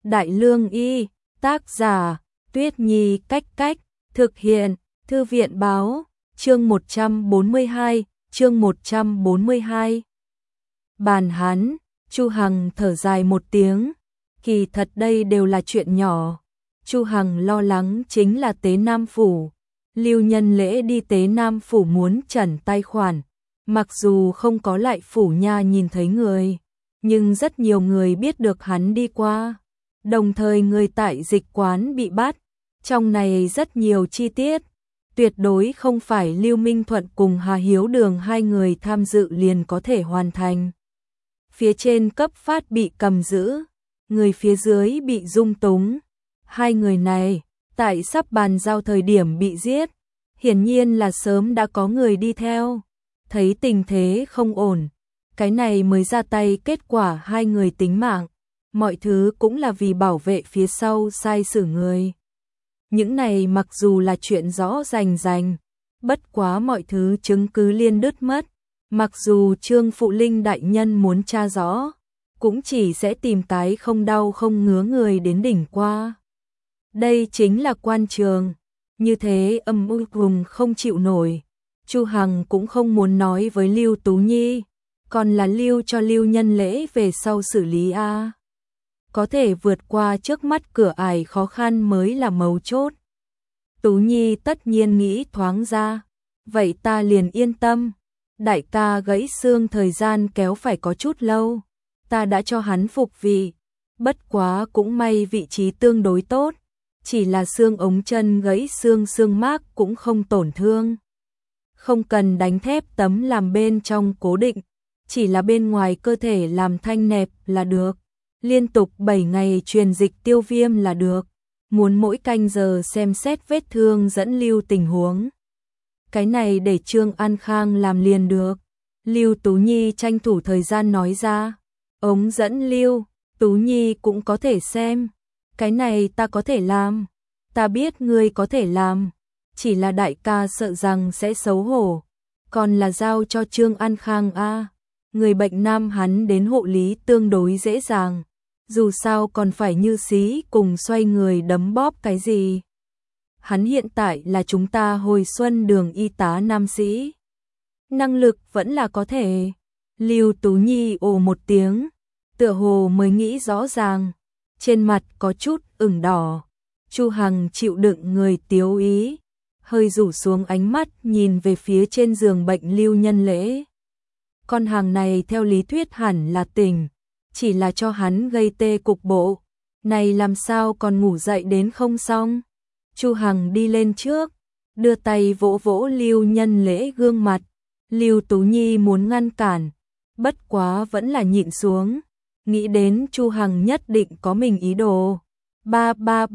Đại Lương Y, tác giả, Tuyết Nhi Cách Cách, thực hiện, Thư viện Báo, chương 142. Bàn hắn, Chu Hằng thở dài một tiếng, kỳ thật đây đều là chuyện nhỏ. Chu Hằng lo lắng chính là Tế Nam Phủ. Lưu Nhân Lễ đi Tế Nam Phủ muốn trần tài khoản, mặc dù không có lại phủ nha nhìn thấy người, nhưng rất nhiều người biết được hắn đi qua. Đồng thời người tại dịch quán bị bắt, trong này rất nhiều chi tiết, tuyệt đối không phải Lưu Minh Thuận cùng Hà Hiếu Đường hai người tham dự liền có thể hoàn thành. Phía trên cấp phát bị cầm giữ, người phía dưới bị dung túng. Hai người này, tại sắp bàn giao thời điểm bị giết, hiển nhiên là sớm đã có người đi theo. Thấy tình thế không ổn, cái này mới ra tay, kết quả hai người tính mạng. Mọi thứ cũng là vì bảo vệ phía sau sai xử người. Những này mặc dù là chuyện rõ rành, bất quá mọi thứ chứng cứ liên đứt mất. Mặc dù Trương Phụ Linh đại nhân muốn tra rõ, cũng chỉ sẽ tìm cái không đau không ngứa người đến đỉnh qua. Đây chính là quan trường, như thế âm u vùng không chịu nổi. Chu Hằng cũng không muốn nói với Lưu Tú Nhi, còn là lưu cho Lưu Nhân Lễ về sau xử lý a. Có thể vượt qua trước mắt cửa ải khó khăn mới là mấu chốt. Tú Nhi tất nhiên nghĩ thoáng ra, vậy ta liền yên tâm. Đại ca gãy xương thời gian kéo phải có chút lâu, ta đã cho hắn phục vị, bất quá cũng may vị trí tương đối tốt, chỉ là xương ống chân gãy xương mác cũng không tổn thương. Không cần đánh thép tấm làm bên trong cố định, chỉ là bên ngoài cơ thể làm thanh nẹp là được. Liên tục 7 ngày truyền dịch tiêu viêm là được. Muốn mỗi canh giờ xem xét vết thương dẫn lưu tình huống. Cái này để Trương An Khang làm liền được. Lưu Tú Nhi tranh thủ thời gian nói ra. Ống dẫn lưu, Tú Nhi cũng có thể xem. Cái này ta có thể làm. Ta biết ngươi có thể làm. Chỉ là đại ca sợ rằng sẽ xấu hổ. Còn là giao cho Trương An Khang a. Người bệnh nam hắn đến hộ lý tương đối dễ dàng. Dù sao còn phải như xí cùng xoay người đấm bóp cái gì. Hắn hiện tại là chúng ta hồi xuân đường y tá nam sĩ. Năng lực vẫn là có thể. Lưu Tú Nhi ồ một tiếng, tựa hồ mới nghĩ rõ ràng. Trên mặt có chút ửng đỏ. Chu Hằng chịu đựng người tiếu ý, hơi rủ xuống ánh mắt nhìn về phía trên giường bệnh Lưu Nhân Lễ. Con hàng này theo lý thuyết hẳn là tỉnh, chỉ là cho hắn gây tê cục bộ, này làm sao còn ngủ dậy đến không xong. Chu Hằng đi lên trước, đưa tay vỗ vỗ Lưu Nhân Lễ gương mặt. Lưu Tú Nhi muốn ngăn cản, bất quá vẫn là nhịn xuống, nghĩ đến Chu Hằng nhất định có mình ý đồ. Ba,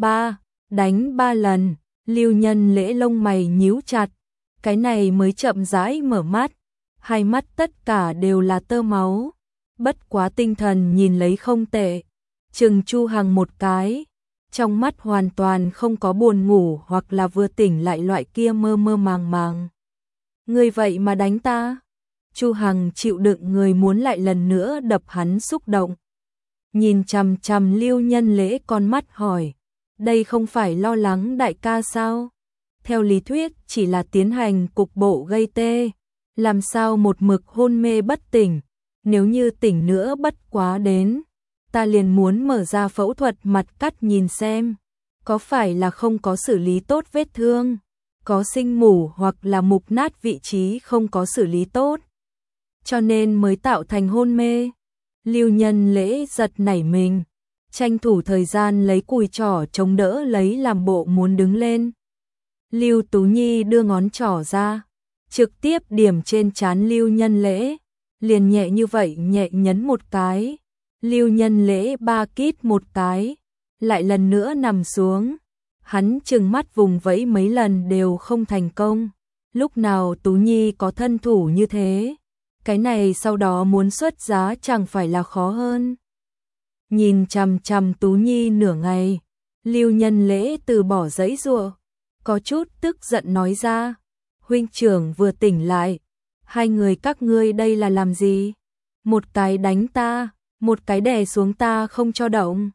đánh 3 lần, Lưu Nhân Lễ lông mày nhíu chặt, cái này mới chậm rãi mở mắt, hai mắt tất cả đều là tơ máu. Bất quá tinh thần nhìn lấy không tệ, chừng Chu Hằng một cái, trong mắt hoàn toàn không có buồn ngủ hoặc là vừa tỉnh lại loại kia mơ mơ màng. Người vậy mà đánh ta? Chu Hằng chịu đựng người muốn lại lần nữa đập hắn xúc động. Nhìn chằm chằm Lưu Nhân Lễ con mắt hỏi, đây không phải lo lắng đại ca sao? Theo lý thuyết chỉ là tiến hành cục bộ gây tê, làm sao một mực hôn mê bất tỉnh? Nếu như tỉnh nữa bất quá đến, ta liền muốn mở ra phẫu thuật mặt cắt nhìn xem, có phải là không có xử lý tốt vết thương, có sinh mủ hoặc là mục nát vị trí không có xử lý tốt, cho nên mới tạo thành hôn mê. Lưu Nhân Lễ giật nảy mình, tranh thủ thời gian lấy cùi trỏ chống đỡ lấy làm bộ muốn đứng lên. Lưu Tú Nhi đưa ngón trỏ ra, trực tiếp điểm trên trán Lưu Nhân Lễ. Liền nhẹ như vậy nhẹ nhấn một cái, Lưu Nhân Lễ ba kít một cái, lại lần nữa nằm xuống. Hắn trừng mắt vùng vẫy mấy lần đều không thành công. Lúc nào Tú Nhi có thân thủ như thế, cái này sau đó muốn xuất giá chẳng phải là khó hơn. Nhìn chằm chằm Tú Nhi nửa ngày, Lưu Nhân Lễ từ bỏ giãy giụa, có chút tức giận nói ra, huynh trưởng vừa tỉnh lại. Hai người các ngươi đây là làm gì? Một cái đánh ta, một cái đè xuống ta không cho động.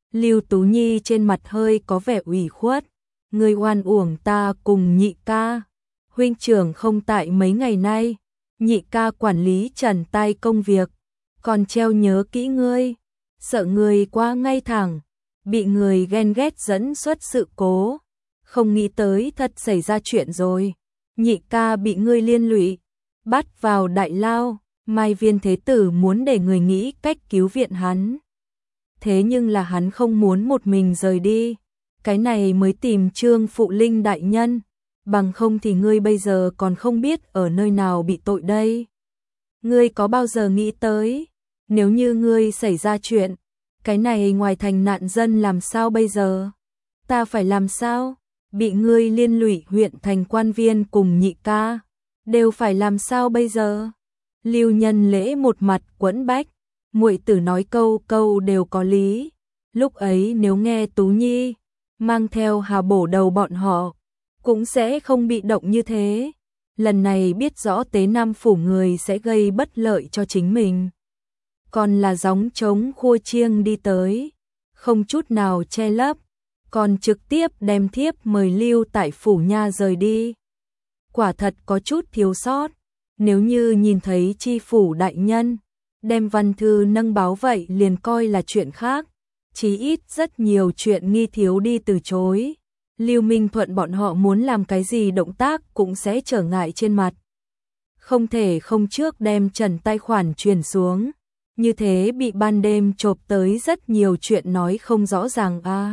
Lưu Tú Nhi trên mặt hơi có vẻ ủy khuất, ngươi oan uổng ta cùng nhị ca, huynh trưởng không tại mấy ngày nay, nhị ca quản lý trần tay công việc, còn treo nhớ kỹ ngươi, sợ ngươi quá ngay thẳng, bị người ghen ghét dẫn xuất sự cố, không nghĩ tới thật xảy ra chuyện rồi, nhị ca bị ngươi liên lụy, bắt vào đại lao, Mai Viên Thế Tử muốn để người nghĩ cách cứu viện hắn. Thế nhưng là hắn không muốn một mình rời đi, cái này mới tìm Trương Phụ Linh đại nhân, bằng không thì ngươi bây giờ còn không biết ở nơi nào bị tội đây. Ngươi có bao giờ nghĩ tới, nếu như ngươi xảy ra chuyện, cái này ngoài thành nạn dân làm sao bây giờ? Ta phải làm sao? Bị ngươi liên lụy huyện thành quan viên cùng nhị ca, đều phải làm sao bây giờ? Lưu Nhân Lễ một mặt quẫn bách, muội tử nói câu câu đều có lý. Lúc ấy nếu nghe Tú Nhi mang theo Hà bổ đầu bọn họ, cũng sẽ không bị động như thế. Lần này biết rõ Tế Nam phủ người sẽ gây bất lợi cho chính mình, còn là gióng trống khua chiêng đi tới, không chút nào che lấp, còn trực tiếp đem thiếp mời lưu tại phủ nha rời đi. Quả thật có chút thiếu sót, nếu như nhìn thấy chi phủ đại nhân đem văn thư nâng báo vậy liền coi là chuyện khác, chí ít rất nhiều chuyện nghi thiếu đi từ chối. Lưu Minh Thuận bọn họ muốn làm cái gì động tác cũng sẽ trở ngại trên mặt. Không thể không trước đem trần tài khoản truyền xuống, như thế bị ban đêm chộp tới rất nhiều chuyện nói không rõ ràng a.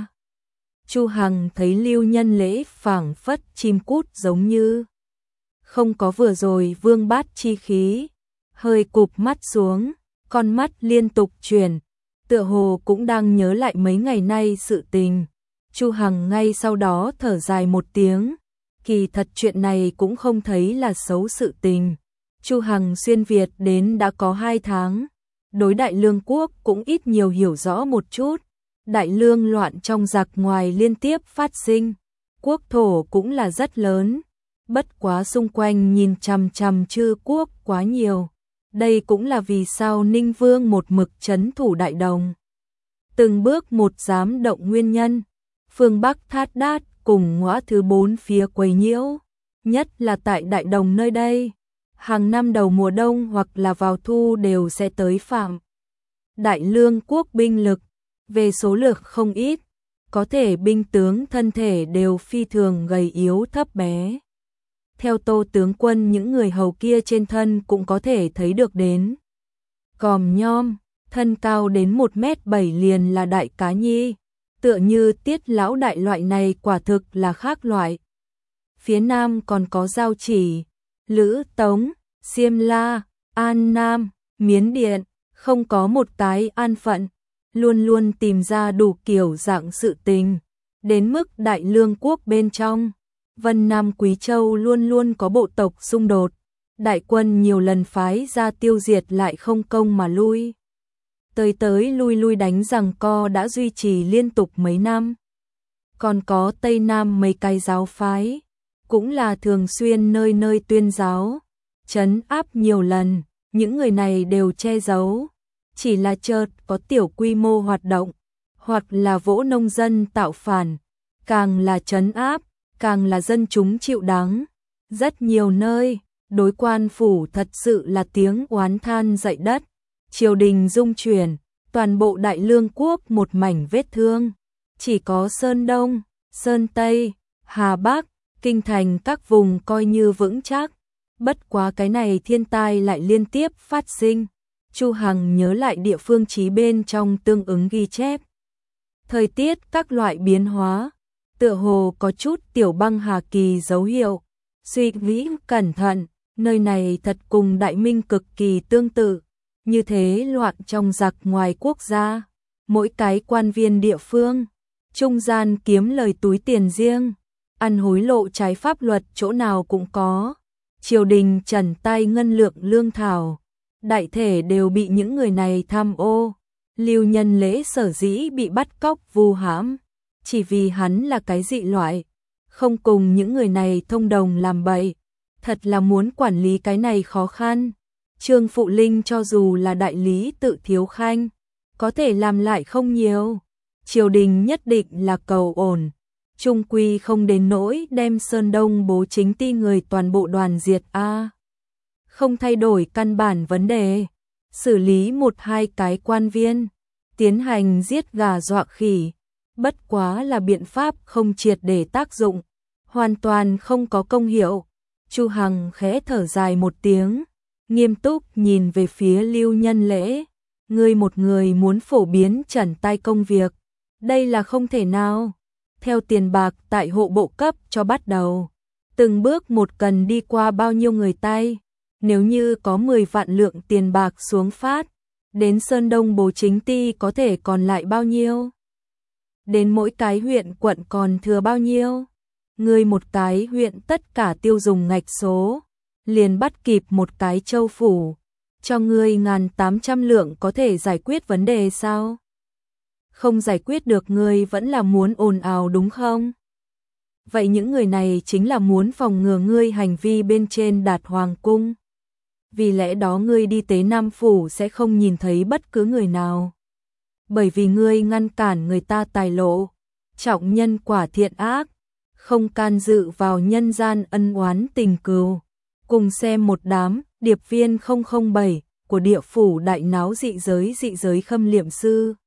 Chu Hằng thấy Lưu Nhân Lễ phảng phất chim cút giống như không có vừa rồi vương bát chi khí, hơi cụp mắt xuống, con mắt liên tục chuyển, tựa hồ cũng đang nhớ lại mấy ngày nay sự tình. Chu Hằng ngay sau đó thở dài một tiếng, kỳ thật chuyện này cũng không thấy là xấu sự tình. Chu Hằng xuyên Việt đến đã có 2 tháng, đối Đại Lương quốc cũng ít nhiều hiểu rõ một chút. Đại Lương loạn trong giặc ngoài liên tiếp phát sinh, quốc thổ cũng là rất lớn, bất quá xung quanh nhìn chằm chằm Chư quốc quá nhiều. Đây cũng là vì sao Ninh Vương một mực trấn thủ Đại Đồng, từng bước một dám động nguyên nhân. Phương Bắc Thát Đát cùng ngõ thứ 4 phía quấy nhiễu, nhất là tại Đại Đồng nơi đây, hàng năm đầu mùa đông hoặc là vào thu đều sẽ tới phạm. Đại Lương quốc binh lực, về số lượng không ít, có thể binh tướng thân thể đều phi thường gầy yếu thấp bé. Theo Tô tướng quân những người hầu kia trên thân cũng có thể thấy được đến. Còm nhom, thân cao đến 1m7 liền là đại cá nhi, tựa như Tiết lão đại loại này quả thực là khác loại. Phía nam còn có Giao Chỉ, Lữ Tống, Xiêm La, An Nam, Miến Điện, không có một cái an phận, luôn luôn tìm ra đủ kiểu dạng sự tình. Đến mức Đại Lương quốc bên trong, Vân Nam Quý Châu luôn luôn có bộ tộc xung đột, đại quân nhiều lần phái ra tiêu diệt lại không công mà lui. Tới lui lui đánh giằng co đã duy trì liên tục mấy năm. Còn có Tây Nam mấy cái giáo phái, cũng là thường xuyên nơi nơi tuyên giáo, trấn áp nhiều lần, những người này đều che giấu, chỉ là chợt có tiểu quy mô hoạt động, hoặc là vỗ nông dân tạo phản, càng là trấn áp, càng là dân chúng chịu đắng. Rất nhiều nơi, đối quan phủ thật sự là tiếng oán than dậy đất, triều đình rung chuyển, toàn bộ Đại Lương quốc một mảnh vết thương, chỉ có Sơn Đông, Sơn Tây, Hà Bắc, Kinh Thành các vùng coi như vững chắc. Bất quá cái này thiên tai lại liên tiếp phát sinh. Chu Hằng nhớ lại địa phương chí bên trong tương ứng ghi chép. Thời tiết các loại biến hóa, tựa hồ có chút tiểu băng hà kỳ dấu hiệu. Suy nghĩ cẩn thận, nơi này thật cùng Đại Minh cực kỳ tương tự. Như thế loạn trong giặc ngoài quốc gia, mỗi cái quan viên địa phương, trung gian kiếm lời túi tiền riêng, ăn hối lộ trái pháp luật chỗ nào cũng có. Triều đình trần tay ngân lượng lương thảo, đại thể đều bị những người này tham ô. Lưu Nhân Lễ sở dĩ bị bắt cóc vu hãm, chỉ vì hắn là cái dị loại, không cùng những người này thông đồng làm bậy. Thật là muốn quản lý cái này khó khăn. Trương Phụ Linh cho dù là đại lý tự thiếu khanh, có thể làm lại không nhiều. triều đình nhất định là cầu ổn, chung quy không đến nỗi đem Sơn Đông Bố Chính Ti người toàn bộ đoàn diệt a. Không thay đổi căn bản vấn đề, xử lý một hai cái quan viên, tiến hành giết gà dọa khỉ, bất quá là biện pháp không triệt để tác dụng, hoàn toàn không có công hiệu. Chu Hằng khẽ thở dài một tiếng, nghiêm túc nhìn về phía Lưu Nhân Lễ, ngươi một người muốn phổ biến trần tay công việc, đây là không thể nào. Theo tiền bạc tại hộ bộ cấp cho bắt đầu, từng bước một cần đi qua bao nhiêu người tay, nếu như có 10 vạn lượng tiền bạc xuống phát, đến Sơn Đông Bố Chính Ti có thể còn lại bao nhiêu? Đến mỗi cái huyện quận còn thừa bao nhiêu? Ngươi một cái huyện tất cả tiêu dùng ngạch số, liền bắt kịp một cái châu phủ, cho ngươi 1.800 lượng có thể giải quyết vấn đề sao? Không giải quyết được ngươi vẫn là muốn ồn ào đúng không? Vậy những người này chính là muốn phòng ngừa ngươi hành vi bên trên Đạt Hoàng cung. Vì lẽ đó ngươi đi Tế Nam Phủ sẽ không nhìn thấy bất cứ người nào. Bởi vì ngươi ngăn cản người ta tài lộ, trọng nhân quả thiện ác, không can dự vào nhân gian ân oán tình cừu. Cùng xem một đám điệp viên 007 của địa phủ đại náo dị giới khâm liệm sư.